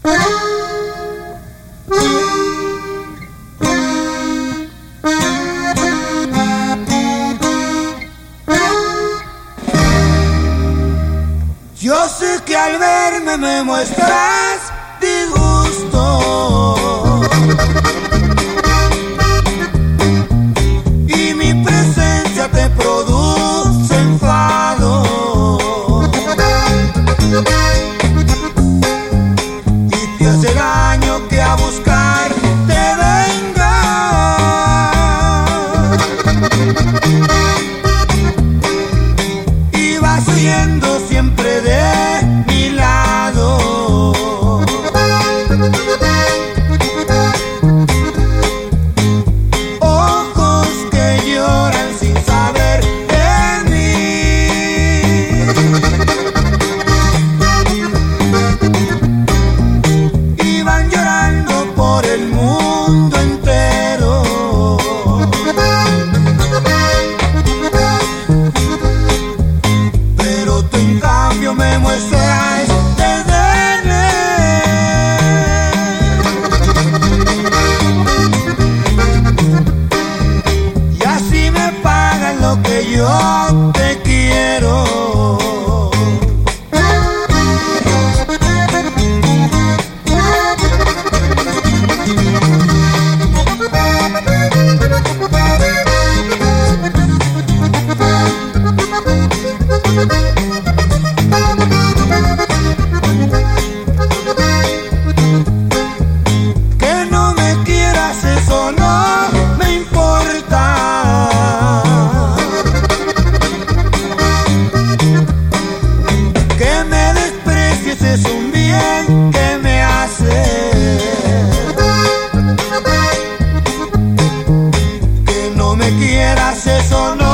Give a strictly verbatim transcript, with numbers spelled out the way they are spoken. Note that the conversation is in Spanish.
Yo sé que al verme me muestras disgusto y mi presencia te produce enfado y te hace daño que a buscar te venga y vas huyendo siempre de mi lado. Ojos que lloran sin saber de mí y van llorando por el mundo entero. Pero tú en cambio me muestras desdén y así me pagan lo que yo te quiero. Que no me quieras, eso no me importa. Que me desprecies es un bien que me hace. Que no me quieras, eso no